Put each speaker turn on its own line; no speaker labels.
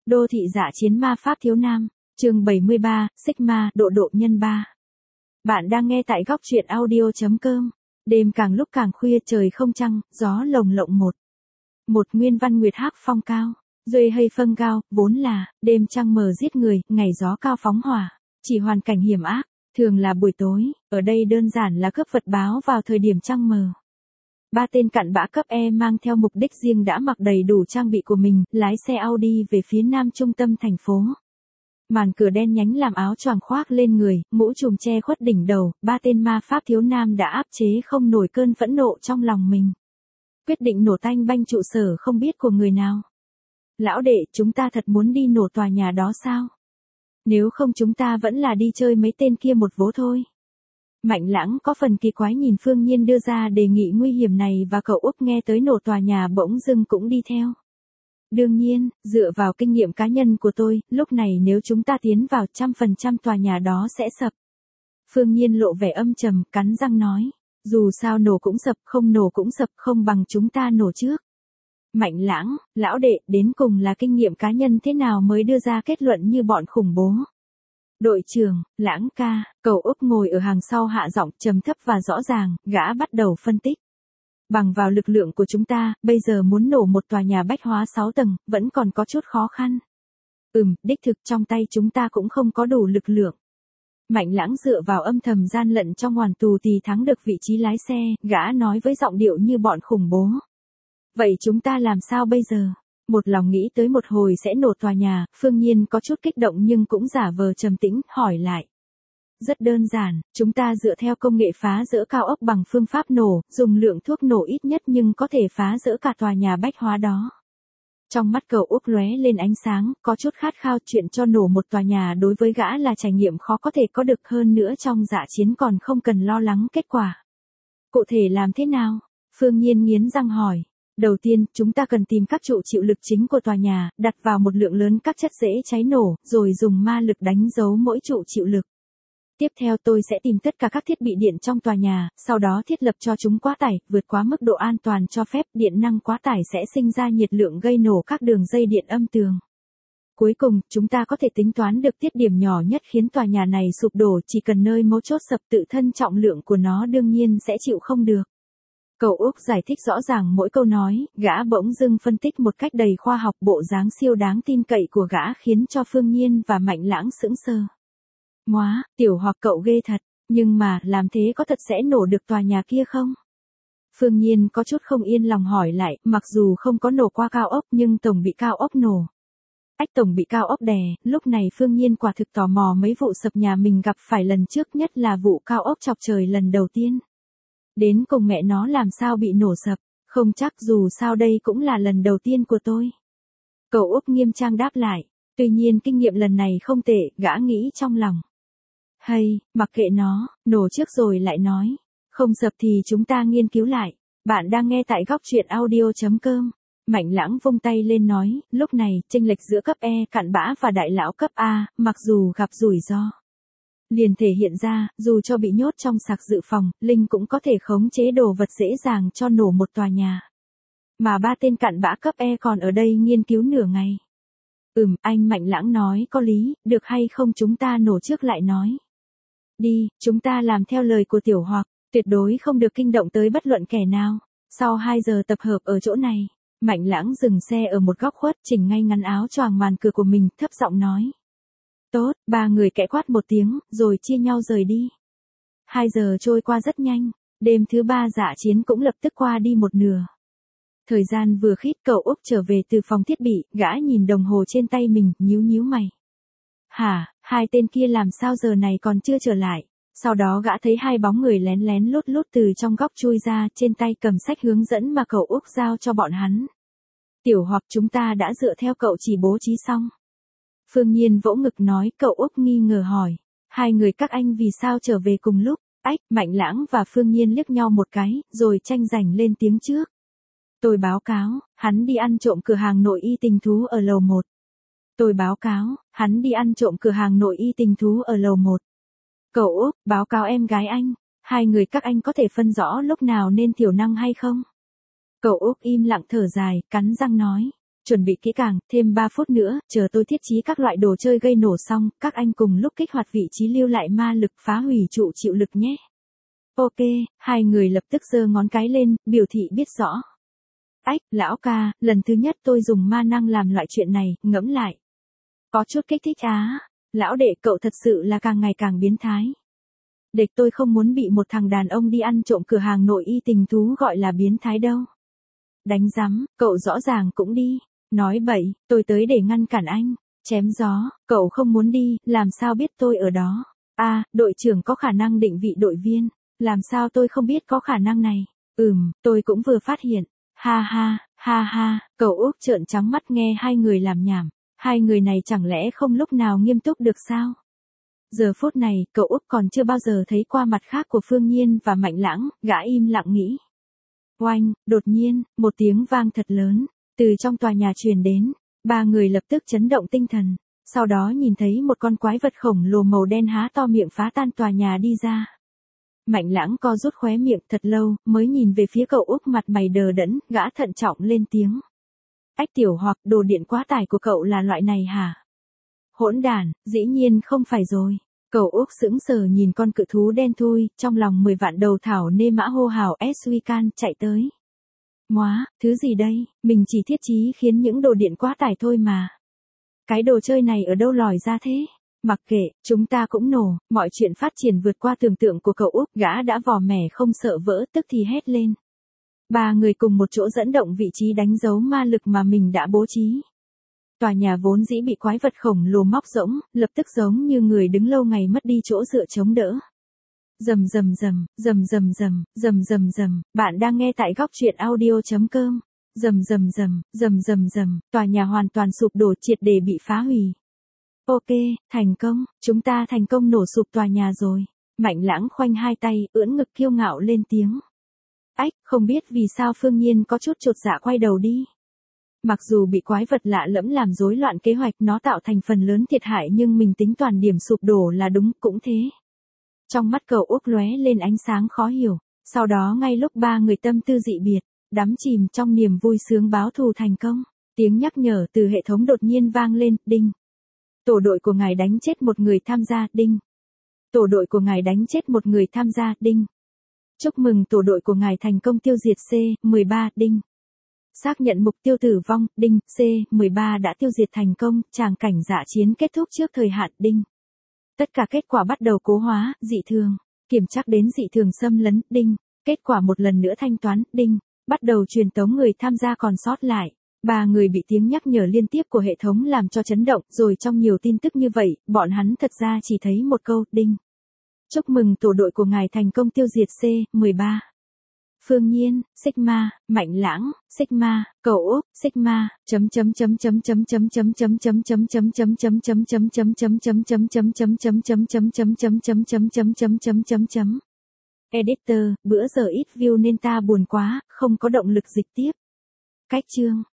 Đô thị dạ chiến ma pháp thiếu nam, chương 73, Sigma, độ độ nhân 3. Bạn đang nghe tại góc truyện audio.com. Đêm càng lúc càng khuya, trời không trăng, gió lồng lộng một. Một nguyên văn nguyệt hắc phong cao, duy hay phân cao, vốn là, đêm trăng mờ giết người, ngày gió cao phóng hỏa, chỉ hoàn cảnh hiểm ác, thường là buổi tối, ở đây đơn giản là cướp vật báo vào thời điểm trăng mờ. Ba tên cặn bã cấp E mang theo mục đích riêng đã mặc đầy đủ trang bị của mình, lái xe Audi về phía nam trung tâm thành phố. Màn cửa đen nhánh làm áo choàng khoác lên người, mũ trùm che khuất đỉnh đầu, ba tên ma pháp thiếu nam đã áp chế không nổi cơn phẫn nộ trong lòng mình. Quyết định nổ tanh banh trụ sở không biết của người nào. Lão đệ, chúng ta thật muốn đi nổ tòa nhà đó sao? Nếu không chúng ta vẫn là đi chơi mấy tên kia một vố thôi. Mạnh Lãng có phần kỳ quái nhìn Phương Nhiên đưa ra đề nghị nguy hiểm này và cậu Úc nghe tới nổ tòa nhà bỗng dưng cũng đi theo. Đương nhiên, dựa vào kinh nghiệm cá nhân của tôi, lúc này nếu chúng ta tiến vào 100% tòa nhà đó sẽ sập. Phương Nhiên lộ vẻ âm trầm, cắn răng nói, dù sao nổ cũng sập, không nổ cũng sập, không bằng chúng ta nổ trước. Mạnh Lãng, lão đệ, đến cùng là kinh nghiệm cá nhân thế nào mới đưa ra kết luận như bọn khủng bố? Đội trưởng, Lãng ca, cậu Úc ngồi ở hàng sau hạ giọng trầm thấp và rõ ràng, gã bắt đầu phân tích. Bằng vào lực lượng của chúng ta, bây giờ muốn nổ một tòa nhà bách hóa 6 tầng, vẫn còn có chút khó khăn. Đích thực trong tay chúng ta cũng không có đủ lực lượng. Mạnh Lãng dựa vào âm thầm gian lận trong hoàn tù thì thắng được vị trí lái xe, gã nói với giọng điệu như bọn khủng bố. Vậy chúng ta làm sao bây giờ? Một lòng nghĩ tới một hồi sẽ nổ tòa nhà, Phương Nhiên có chút kích động nhưng cũng giả vờ trầm tĩnh, hỏi lại. Rất đơn giản, chúng ta dựa theo công nghệ phá rỡ cao ốc bằng phương pháp nổ, dùng lượng thuốc nổ ít nhất nhưng có thể phá rỡ cả tòa nhà bách hóa đó. Trong mắt cậu Úc lóe lên ánh sáng, có chút khát khao chuyện cho nổ một tòa nhà đối với gã là trải nghiệm khó có thể có được hơn nữa trong dạ chiến còn không cần lo lắng kết quả. Cụ thể làm thế nào? Phương Nhiên nghiến răng hỏi. Đầu tiên, chúng ta cần tìm các trụ chịu lực chính của tòa nhà, đặt vào một lượng lớn các chất dễ cháy nổ, rồi dùng ma lực đánh dấu mỗi trụ chịu lực. Tiếp theo tôi sẽ tìm tất cả các thiết bị điện trong tòa nhà, sau đó thiết lập cho chúng quá tải, vượt quá mức độ an toàn cho phép, điện năng quá tải sẽ sinh ra nhiệt lượng gây nổ các đường dây điện âm tường. Cuối cùng, chúng ta có thể tính toán được tiết điểm nhỏ nhất khiến tòa nhà này sụp đổ, chỉ cần nơi mấu chốt sập tự thân trọng lượng của nó đương nhiên sẽ chịu không được. Cậu Úc giải thích rõ ràng mỗi câu nói, gã bỗng dưng phân tích một cách đầy khoa học bộ dáng siêu đáng tin cậy của gã khiến cho Phương Nhiên và Mạnh Lãng sững sờ. Móa, tiểu hoặc cậu ghê thật, nhưng mà làm thế có thật sẽ nổ được tòa nhà kia không? Phương Nhiên có chút không yên lòng hỏi lại, mặc dù không có nổ qua cao ốc nhưng tổng bị cao ốc nổ. Tổng bị cao ốc đè, lúc này Phương Nhiên quả thực tò mò mấy vụ sập nhà mình gặp phải lần trước, nhất là vụ cao ốc chọc trời lần đầu tiên. Đến cùng mẹ nó làm sao bị nổ sập, không chắc dù sao đây cũng là lần đầu tiên của tôi. Cậu Úc nghiêm trang đáp lại, tuy nhiên kinh nghiệm lần này không tệ, gã nghĩ trong lòng. Hay, mặc kệ nó, nổ trước rồi lại nói, không sập thì chúng ta nghiên cứu lại. Bạn đang nghe tại góc truyện audio.com. Mạnh Lãng vung tay lên nói, lúc này, chênh lệch giữa cấp E cặn bã và đại lão cấp A, mặc dù gặp rủi ro. Liền thể hiện ra, dù cho bị nhốt trong sạc dự phòng, Linh cũng có thể khống chế đồ vật dễ dàng cho nổ một tòa nhà. Mà ba tên cặn bã cấp E còn ở đây nghiên cứu nửa ngày. Anh Mạnh Lãng nói có lý, được hay không chúng ta nổ trước lại nói. Đi, chúng ta làm theo lời của Tiểu Hoặc, tuyệt đối không được kinh động tới bất luận kẻ nào. Sau 2 giờ tập hợp ở chỗ này, Mạnh Lãng dừng xe ở một góc khuất, chỉnh ngay ngắn áo choàng màn cửa của mình, thấp giọng nói. Tốt, ba người kẽ quát một tiếng, rồi chia nhau rời đi. 2 giờ trôi qua rất nhanh, đêm thứ 3 dạ chiến cũng lập tức qua đi một nửa. Thời gian vừa khít, cậu Úc trở về từ phòng thiết bị, gã nhìn đồng hồ trên tay mình, nhíu mày. Hả, hai tên kia làm sao giờ này còn chưa trở lại? Sau đó gã thấy hai bóng người lén lén lút lút từ trong góc chui ra, trên tay cầm sách hướng dẫn mà cậu Úc giao cho bọn hắn. Tiểu Hoặc chúng ta đã dựa theo cậu chỉ bố trí xong. Phương Nhiên vỗ ngực nói, cậu Úc nghi ngờ hỏi. Hai người các anh vì sao trở về cùng lúc? Mạnh Lãng và Phương Nhiên liếc nhau một cái, rồi tranh giành lên tiếng trước. Tôi báo cáo, hắn đi ăn trộm cửa hàng nội y tình thú ở lầu 1. Tôi báo cáo, hắn đi ăn trộm cửa hàng nội y tình thú ở lầu 1. Cậu Úc, báo cáo em gái anh, hai người các anh có thể phân rõ lúc nào nên thiểu năng hay không? Cậu Úc im lặng thở dài, cắn răng nói. Chuẩn bị kỹ càng, thêm 3 phút nữa, chờ tôi thiết trí các loại đồ chơi gây nổ xong, các anh cùng lúc kích hoạt vị trí lưu lại ma lực phá hủy trụ chịu lực nhé. Ok, hai người lập tức giơ ngón cái lên, biểu thị biết rõ. Ách, lão ca, lần thứ nhất tôi dùng ma năng làm loại chuyện này, ngẫm lại. Có chút kích thích á. Lão đệ cậu thật sự là càng ngày càng biến thái. Địch tôi không muốn bị một thằng đàn ông đi ăn trộm cửa hàng nội y tình thú gọi là biến thái đâu. Đánh rắm, cậu rõ ràng cũng đi. Nói bậy, tôi tới để ngăn cản anh. Chém gió, cậu không muốn đi, làm sao biết tôi ở đó. Đội trưởng có khả năng định vị đội viên. Làm sao tôi không biết có khả năng này. Tôi cũng vừa phát hiện. Ha, cậu Úc trợn trắng mắt nghe hai người làm nhảm. Hai người này chẳng lẽ không lúc nào nghiêm túc được sao? Giờ phút này, cậu Úc còn chưa bao giờ thấy qua mặt khác của Phương Nhiên và Mạnh Lãng, gã im lặng nghĩ. Oanh, đột nhiên, một tiếng vang thật lớn, từ trong tòa nhà truyền đến, ba người lập tức chấn động tinh thần, sau đó nhìn thấy một con quái vật khổng lồ màu đen há to miệng phá tan tòa nhà đi ra. Mạnh Lãng co rút khóe miệng thật lâu, mới nhìn về phía cậu Úc mặt mày đờ đẫn, gã thận trọng lên tiếng. Ách tiểu hoặc đồ điện quá tải của cậu là loại này hả? Hỗn đản, dĩ nhiên không phải rồi. Cậu Úc sững sờ nhìn con cự thú đen thui, trong lòng 10 vạn đầu thảo nê mã hô hào Suican chạy tới. Móa, thứ gì đây, mình chỉ thiết trí khiến những đồ điện quá tải thôi mà. Cái đồ chơi này ở đâu lòi ra thế? Mặc kệ, chúng ta cũng nổ, mọi chuyện phát triển vượt qua tưởng tượng của cậu Úc, gã đã vò mẻ không sợ vỡ tức thì hét lên. Ba người cùng một chỗ dẫn động vị trí đánh dấu ma lực mà mình đã bố trí. Tòa nhà vốn dĩ bị quái vật khổng lồ móc rỗng, lập tức giống như người đứng lâu ngày mất đi chỗ dựa chống đỡ. Rầm, bạn đang nghe tại Góc Truyện Audio.com. Rầm, tòa nhà hoàn toàn sụp đổ triệt để bị phá hủy. Ok, thành công, chúng ta thành công nổ sụp tòa nhà rồi. Mạnh Lãng khoanh hai tay, ưỡn ngực kiêu ngạo lên tiếng. Ách, không biết vì sao Phương Nhiên có chút chột dạ quay đầu đi. Mặc dù bị quái vật lạ lẫm làm rối loạn kế hoạch nó tạo thành phần lớn thiệt hại nhưng mình tính toàn điểm sụp đổ là đúng, cũng thế. Trong mắt cậu Úc lóe lên ánh sáng khó hiểu, sau đó ngay lúc ba người tâm tư dị biệt, đắm chìm trong niềm vui sướng báo thù thành công, tiếng nhắc nhở từ hệ thống đột nhiên vang lên, đinh. Tổ đội của ngài đánh chết một người tham gia, đinh. Tổ đội của ngài đánh chết một người tham gia, đinh. Chúc mừng tổ đội của ngài thành công tiêu diệt C13, đinh. Xác nhận mục tiêu tử vong, đinh, C13 đã tiêu diệt thành công, tràng cảnh dã chiến kết thúc trước thời hạn, đinh. Tất cả kết quả bắt đầu cố hóa, dị thường, kiểm tra đến dị thường xâm lấn, đinh. Kết quả một lần nữa thanh toán, đinh. Bắt đầu truyền tống người tham gia còn sót lại. Ba người bị tiếng nhắc nhở liên tiếp của hệ thống làm cho chấn động, rồi trong nhiều tin tức như vậy, bọn hắn thật ra chỉ thấy một câu, đinh. Chúc mừng tổ đội của ngài thành công tiêu diệt C13. Phương Nhiên, Sigma, Mạnh Lãng, Sigma, cậu Úc, Sigma, Editor, bữa giờ ít view nên ta buồn quá, không có động lực dịch tiếp. Cách chương